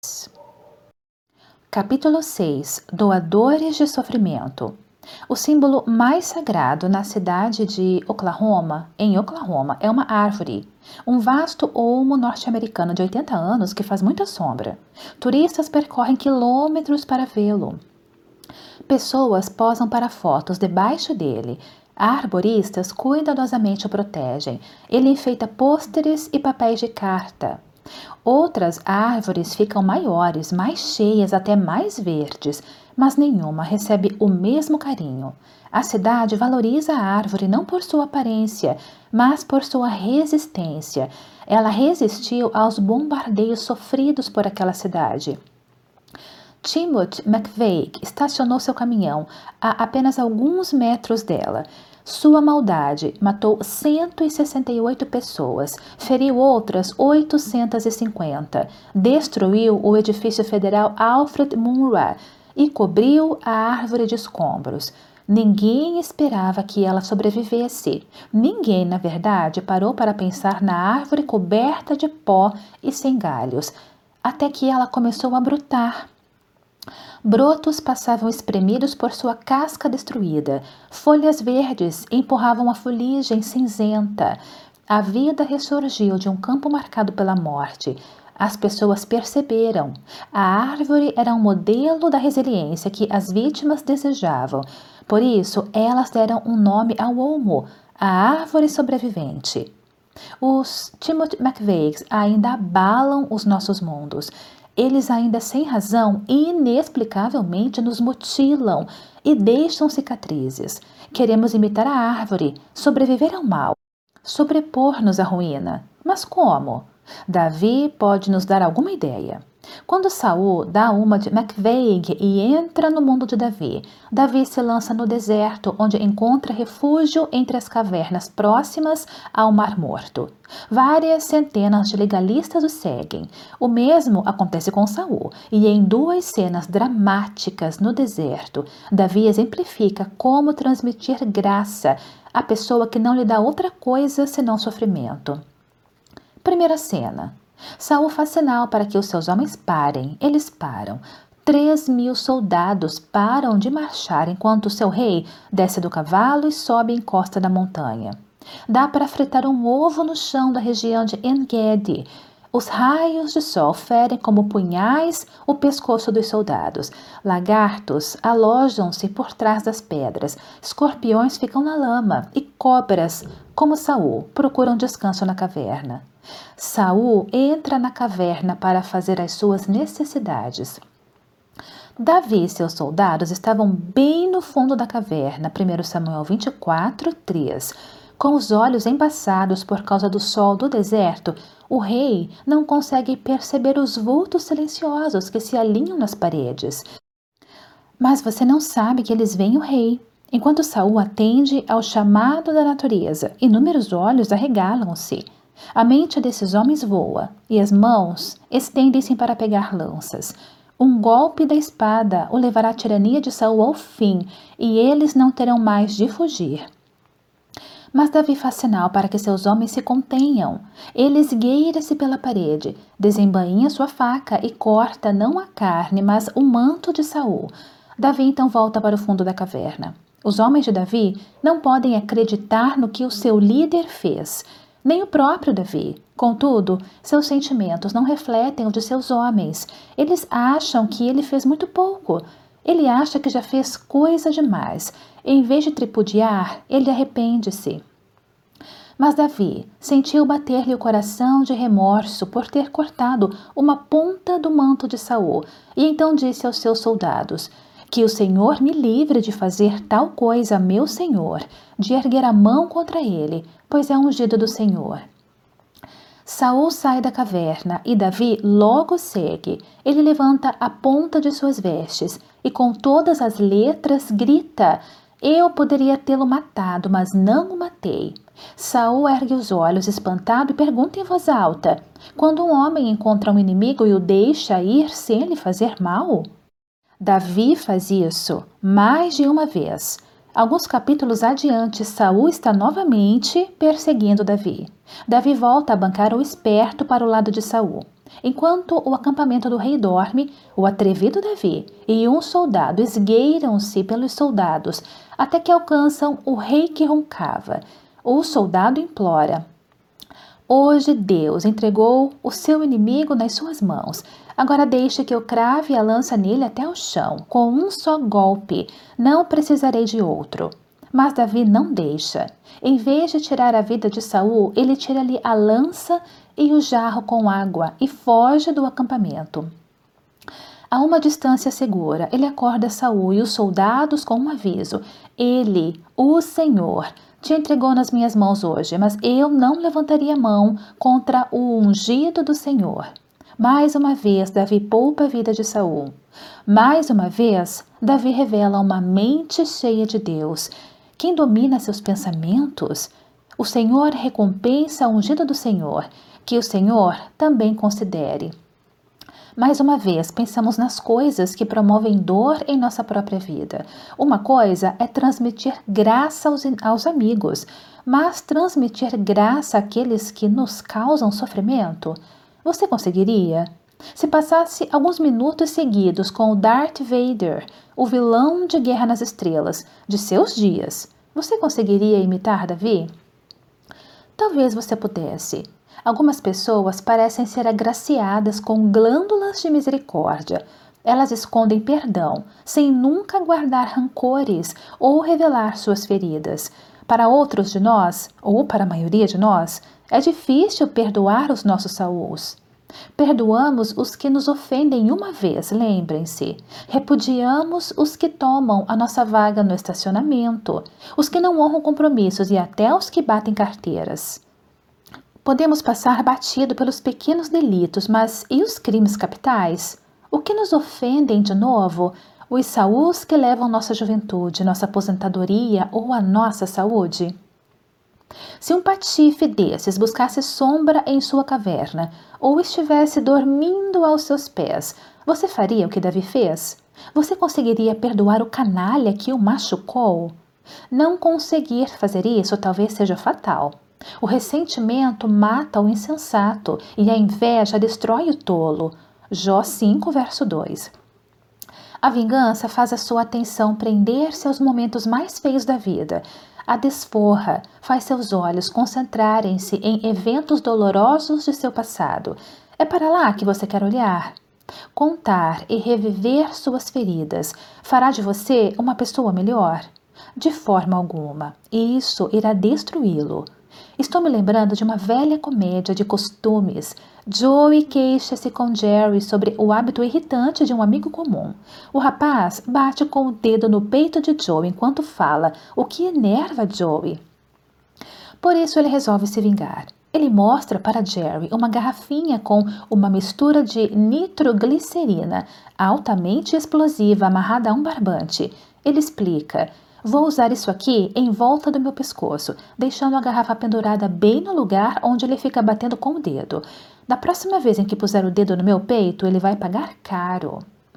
Capítulo 6. Doadores de sofrimento. O símbolo mais sagrado na cidade de Oklahoma, em Oklahoma, é uma árvore. Um vasto olmo norte-americano de 80 anos que faz muita sombra. Turistas percorrem quilômetros para vê-lo. Pessoas posam para fotos debaixo dele. Arboristas cuidadosamente o protegem. Ele enfeita pôsteres e papéis de carta. Outras árvores ficam maiores, mais cheias, até mais verdes, mas nenhuma recebe o mesmo carinho. A cidade valoriza a árvore não por sua aparência, mas por sua resistência. Ela resistiu aos bombardeios sofridos por aquela cidade. Timothy McVeigh estacionou seu caminhão a apenas alguns metros dela. Sua maldade matou 168 pessoas, feriu outras 850, destruiu o edifício federal Alfred Munro e cobriu a árvore de escombros. Ninguém esperava que ela sobrevivesse. Ninguém, na verdade, parou para pensar na árvore coberta de pó e sem galhos, até que ela começou a brotar. Brotos passavam espremidos por sua casca destruída. Folhas verdes empurravam a fuligem cinzenta. A vida ressurgiu de um campo marcado pela morte. As pessoas perceberam. A árvore era um modelo da resiliência que as vítimas desejavam. Por isso, elas deram um nome ao olmo, a árvore sobrevivente. Os Timothy McVeighs ainda abalam os nossos mundos. Eles ainda sem razão e inexplicavelmente nos mutilam e deixam cicatrizes. Queremos imitar a árvore, sobreviver ao mal, sobrepor-nos à ruína. Mas como? Davi pode nos dar alguma ideia. Quando Saul dá uma de McVeigh e entra no mundo de Davi, Davi se lança no deserto, onde encontra refúgio entre as cavernas próximas ao Mar Morto. Várias centenas de legalistas o seguem. O mesmo acontece com Saul, e em 2 cenas dramáticas no deserto, Davi exemplifica como transmitir graça à pessoa que não lhe dá outra coisa senão sofrimento. Primeira cena. Saul faz sinal para que os seus homens parem. Eles param. 3.000 soldados param de marchar enquanto seu rei desce do cavalo e sobe a encosta da montanha. Dá para fritar um ovo no chão da região de En-Gedi. Os raios de sol ferem como punhais o pescoço dos soldados. Lagartos alojam-se por trás das pedras. Escorpiões ficam na lama e cobras, como Saul, procuram descanso na caverna. Saul entra na caverna para fazer as suas necessidades. Davi e seus soldados estavam bem no fundo da caverna, 1 Samuel 24, 3. Com os olhos embaçados por causa do sol do deserto, o rei não consegue perceber os vultos silenciosos que se alinham nas paredes. Mas você não sabe que eles veem o rei. Enquanto Saul atende ao chamado da natureza, inúmeros olhos arregalam-se. A mente desses homens voa, e as mãos estendem-se para pegar lanças. Um golpe da espada o levará à tirania de Saul ao fim, e eles não terão mais de fugir. Mas Davi faz sinal para que seus homens se contenham. Ele esgueira-se pela parede, desembainha sua faca e corta não a carne, mas o manto de Saul. Davi então volta para o fundo da caverna. Os homens de Davi não podem acreditar no que o seu líder fez, nem o próprio Davi. Contudo, seus sentimentos não refletem os de seus homens. Eles acham que ele fez muito pouco. Ele acha que já fez coisa demais. Em vez de tripudiar, ele arrepende-se. Mas Davi sentiu bater-lhe o coração de remorso por ter cortado uma ponta do manto de Saul, e então disse aos seus soldados: que o Senhor me livre de fazer tal coisa a meu senhor, de erguer a mão contra ele, pois é ungido do Senhor. Saul sai da caverna e Davi logo segue. Ele levanta a ponta de suas vestes e com todas as letras grita: eu poderia tê-lo matado, mas não o matei. Saul ergue os olhos espantado e pergunta em voz alta: quando um homem encontra um inimigo e o deixa ir sem lhe fazer mal? Davi faz isso mais de uma vez. Alguns capítulos adiante, Saul está novamente perseguindo Davi. Davi volta a bancar o esperto para o lado de Saul. Enquanto o acampamento do rei dorme, o atrevido Davi e um soldado esgueiram-se pelos soldados até que alcançam o rei que roncava. O soldado implora: Hoje Deus entregou o seu inimigo nas suas mãos. Agora deixe que eu crave a lança nele até o chão. Com um só golpe, não precisarei de outro. Mas Davi não deixa. Em vez de tirar a vida de Saul, ele tira-lhe a lança e o jarro com água e foge do acampamento. A uma distância segura, ele acorda Saul e os soldados com um aviso. Ele, o Senhor, te entregou nas minhas mãos hoje, mas eu não levantaria mão contra o ungido do Senhor. Mais uma vez, Davi poupa a vida de Saul. Mais uma vez, Davi revela uma mente cheia de Deus. Quem domina seus pensamentos? O Senhor recompensa o ungido do Senhor, que o Senhor também considere. Mais uma vez, pensamos nas coisas que promovem dor em nossa própria vida. Uma coisa é transmitir graça aos amigos, mas transmitir graça àqueles que nos causam sofrimento? Você conseguiria? Se passasse alguns minutos seguidos com o Darth Vader, o vilão de Guerra nas Estrelas, de seus dias, você conseguiria imitar Davi? Talvez você pudesse. Algumas pessoas parecem ser agraciadas com glândulas de misericórdia. Elas escondem perdão, sem nunca guardar rancores ou revelar suas feridas. Para outros de nós, ou para a maioria de nós, é difícil perdoar os nossos Sauls. Perdoamos os que nos ofendem uma vez, lembrem-se. Repudiamos os que tomam a nossa vaga no estacionamento, os que não honram compromissos e até os que batem carteiras. Podemos passar batido pelos pequenos delitos, mas e os crimes capitais? O que nos ofendem de novo? Os Sauls que levam nossa juventude, nossa aposentadoria ou a nossa saúde? Se um patife desses buscasse sombra em sua caverna ou estivesse dormindo aos seus pés, você faria o que Davi fez? Você conseguiria perdoar o canalha que o machucou? Não conseguir fazer isso talvez seja fatal. O ressentimento mata o insensato e a inveja destrói o tolo. Jó 5, verso 2. A vingança faz a sua atenção prender-se aos momentos mais feios da vida. A desforra faz seus olhos concentrarem-se em eventos dolorosos de seu passado. É para lá que você quer olhar? Contar e reviver suas feridas fará de você uma pessoa melhor? De forma alguma. Isso irá destruí-lo. Estou me lembrando de uma velha comédia de costumes. Joey queixa-se com Jerry sobre o hábito irritante de um amigo comum. O rapaz bate com o dedo no peito de Joey enquanto fala, o que enerva Joey. Por isso ele resolve se vingar. Ele mostra para Jerry uma garrafinha com uma mistura de nitroglicerina altamente explosiva amarrada a um barbante. Ele explica: vou usar isso aqui em volta do meu pescoço, deixando a garrafa pendurada bem no lugar onde ele fica batendo com o dedo. Da próxima vez em que puser o dedo no meu peito, ele vai pagar caro.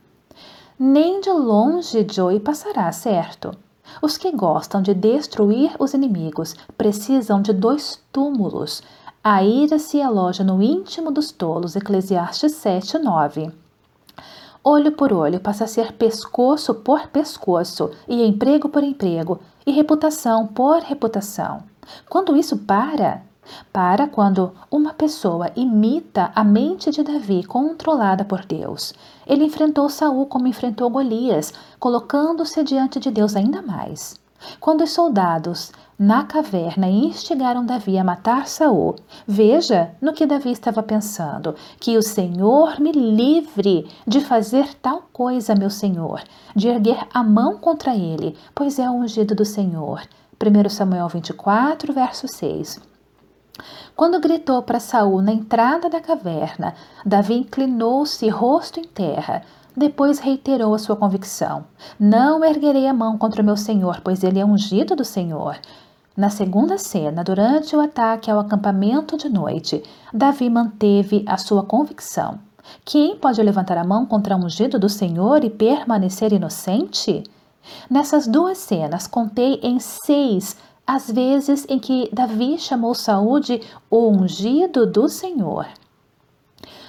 Nem de longe Joey passará, certo? Os que gostam de destruir os inimigos precisam de 2 túmulos. A ira se aloja no íntimo dos tolos, Eclesiastes 7, 9. Olho por olho passa a ser pescoço por pescoço, e emprego por emprego, e reputação por reputação. Quando isso para? Para quando uma pessoa imita a mente de Davi controlada por Deus. Ele enfrentou Saul como enfrentou Golias, colocando-se diante de Deus ainda mais. Quando os soldados na caverna instigaram Davi a matar Saul, veja no que Davi estava pensando: que o Senhor me livre de fazer tal coisa, meu Senhor, de erguer a mão contra ele, pois é o ungido do Senhor. 1 Samuel 24, verso 6. Quando gritou para Saul na entrada da caverna, Davi inclinou-se rosto em terra. Depois reiterou a sua convicção: não erguerei a mão contra o meu Senhor, pois ele é ungido do Senhor. Na segunda cena, durante o ataque ao acampamento de noite, Davi manteve a sua convicção. Quem pode levantar a mão contra o ungido do Senhor e permanecer inocente? Nessas 2 cenas, contei em 6 as vezes em que Davi chamou Saul de o ungido do Senhor.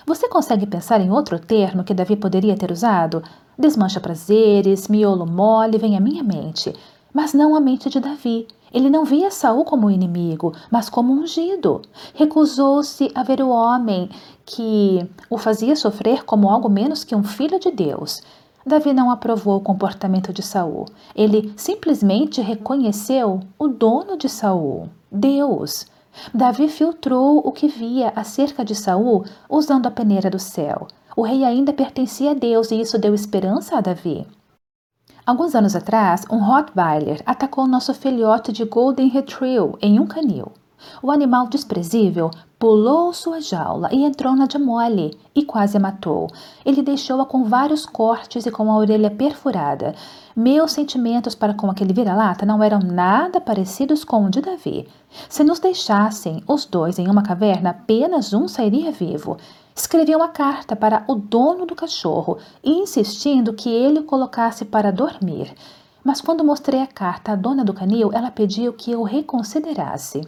Você consegue pensar em outro termo que Davi poderia ter usado? Desmancha prazeres, miolo mole, vem à minha mente. Mas não a mente de Davi. Ele não via Saul como inimigo, mas como ungido. Recusou-se a ver o homem que o fazia sofrer como algo menos que um filho de Deus. Davi não aprovou o comportamento de Saul. Ele simplesmente reconheceu o dono de Saul, Deus. Davi filtrou o que via acerca de Saul usando a peneira do céu. O rei ainda pertencia a Deus e isso deu esperança a Davi. Alguns anos atrás, um Rottweiler atacou nosso filhote de Golden Retriever em um canil. O animal desprezível pulou sua jaula e entrou na de Molly e quase a matou. Ele deixou-a com vários cortes e com a orelha perfurada. Meus sentimentos para com aquele vira-lata não eram nada parecidos com o de Davi. Se nos deixassem os dois em uma caverna, apenas um sairia vivo. Escrevi uma carta para o dono do cachorro, insistindo que ele o colocasse para dormir. Mas quando mostrei a carta à dona do canil, ela pediu que eu reconsiderasse.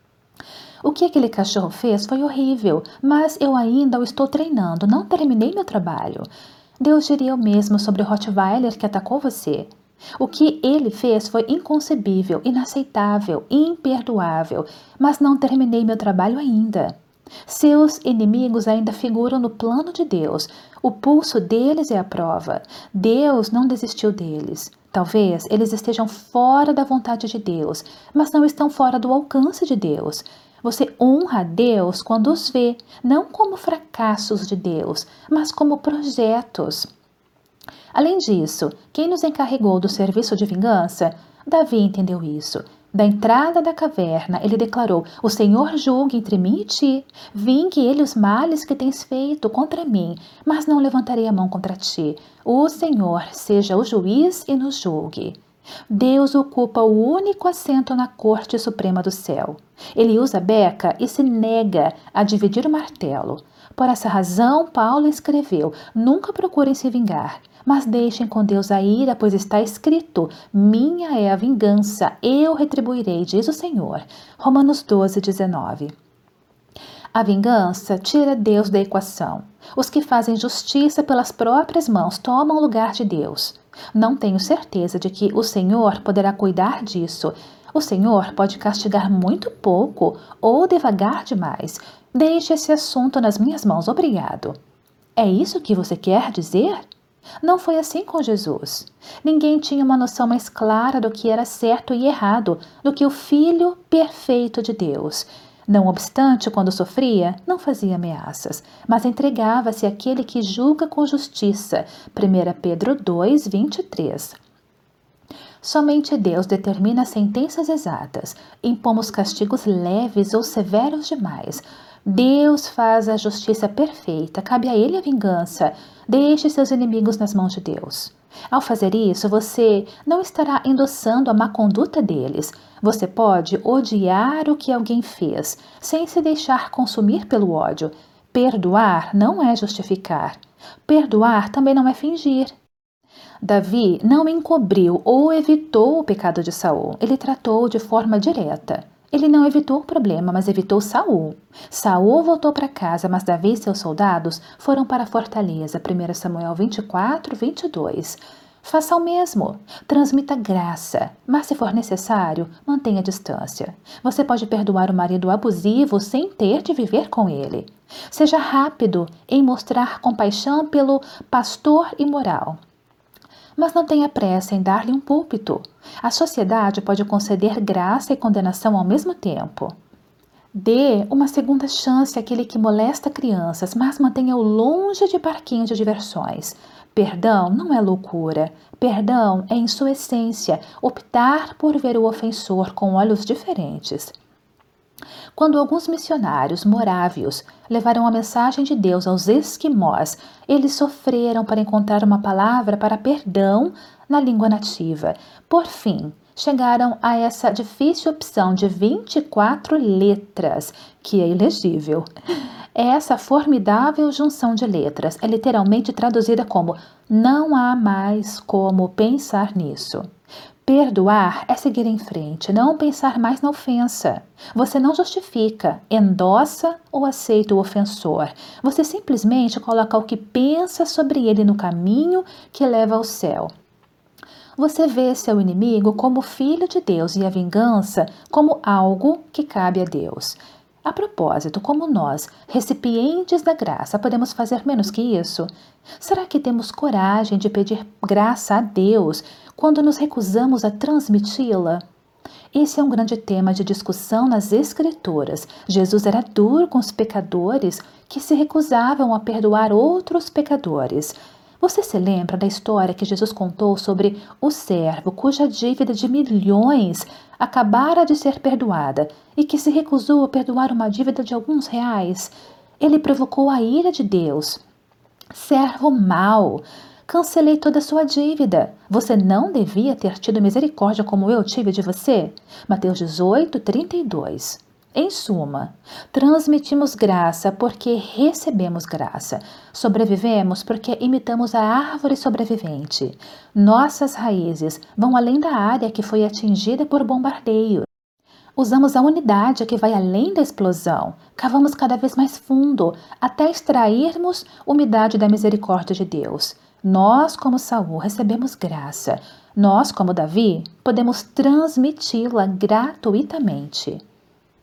O que aquele cachorro fez foi horrível, mas eu ainda o estou treinando, não terminei meu trabalho. Deus diria o mesmo sobre o Rottweiler que atacou você. O que ele fez foi inconcebível, inaceitável, imperdoável, mas não terminei meu trabalho ainda. Seus inimigos ainda figuram no plano de Deus. O pulso deles é a prova. Deus não desistiu deles. Talvez eles estejam fora da vontade de Deus, mas não estão fora do alcance de Deus. Você honra a Deus quando os vê, não como fracassos de Deus, mas como projetos. Além disso, quem nos encarregou do serviço de vingança? Davi entendeu isso. Da entrada da caverna, ele declarou: O Senhor julgue entre mim e ti. Vingue ele os males que tens feito contra mim, mas não levantarei a mão contra ti. O Senhor seja o juiz e nos julgue. Deus ocupa o único assento na corte suprema do céu. Ele usa a beca e se nega a dividir o martelo. Por essa razão, Paulo escreveu: Nunca procurem se vingar, mas deixem com Deus a ira, pois está escrito: Minha é a vingança, eu retribuirei, diz o Senhor. Romanos 12, 19. A vingança tira Deus da equação. Os que fazem justiça pelas próprias mãos tomam o lugar de Deus. Não tenho certeza de que o Senhor poderá cuidar disso. O Senhor pode castigar muito pouco ou devagar demais. Deixe esse assunto nas minhas mãos, obrigado. É isso que você quer dizer? Não foi assim com Jesus. Ninguém tinha uma noção mais clara do que era certo e errado do que o Filho perfeito de Deus. Não obstante, quando sofria, não fazia ameaças, mas entregava-se àquele que julga com justiça. 1 Pedro 2, 23. Somente Deus determina sentenças exatas. Impomos castigos leves ou severos demais. Deus faz a justiça perfeita, cabe a Ele a vingança. Deixe seus inimigos nas mãos de Deus. Ao fazer isso, você não estará endossando a má conduta deles. Você pode odiar o que alguém fez, sem se deixar consumir pelo ódio. Perdoar não é justificar. Perdoar também não é fingir. Davi não encobriu ou evitou o pecado de Saul. Ele tratou de forma direta. Ele não evitou o problema, mas evitou Saul. Saul voltou para casa, mas Davi e seus soldados foram para a fortaleza. 1 Samuel 24, 22. Faça o mesmo. Transmita graça, mas se for necessário, mantenha distância. Você pode perdoar o marido abusivo sem ter de viver com ele. Seja rápido em mostrar compaixão pelo pastor imoral. Mas não tenha pressa em dar-lhe um púlpito. A sociedade pode conceder graça e condenação ao mesmo tempo. Dê uma segunda chance àquele que molesta crianças, mas mantenha-o longe de parquinhos de diversões. Perdão não é loucura. Perdão é, em sua essência, optar por ver o ofensor com olhos diferentes. Quando alguns missionários morávios levaram a mensagem de Deus aos esquimós, eles sofreram para encontrar uma palavra para perdão na língua nativa. Por fim, chegaram a essa difícil opção de 24 letras, que é ilegível. Essa formidável junção de letras é literalmente traduzida como "não há mais como pensar nisso". Perdoar é seguir em frente, não pensar mais na ofensa. Você não justifica, endossa ou aceita o ofensor. Você simplesmente coloca o que pensa sobre ele no caminho que leva ao céu. Você vê seu inimigo como filho de Deus e a vingança como algo que cabe a Deus. A propósito, como nós, recipientes da graça, podemos fazer menos que isso? Será que temos coragem de pedir graça a Deus quando nos recusamos a transmiti-la? Esse é um grande tema de discussão nas Escrituras. Jesus era duro com os pecadores que se recusavam a perdoar outros pecadores. Você se lembra da história que Jesus contou sobre o servo cuja dívida de milhões acabara de ser perdoada e que se recusou a perdoar uma dívida de alguns reais? Ele provocou a ira de Deus. Servo mau, cancelei toda a sua dívida. Você não devia ter tido misericórdia como eu tive de você? Mateus 18:32. Em suma, transmitimos graça porque recebemos graça. Sobrevivemos porque imitamos a árvore sobrevivente. Nossas raízes vão além da área que foi atingida por bombardeio. Usamos a unidade que vai além da explosão. Cavamos cada vez mais fundo, até extrairmos umidade da misericórdia de Deus. Nós, como Saul, recebemos graça. Nós, como Davi, podemos transmiti-la gratuitamente.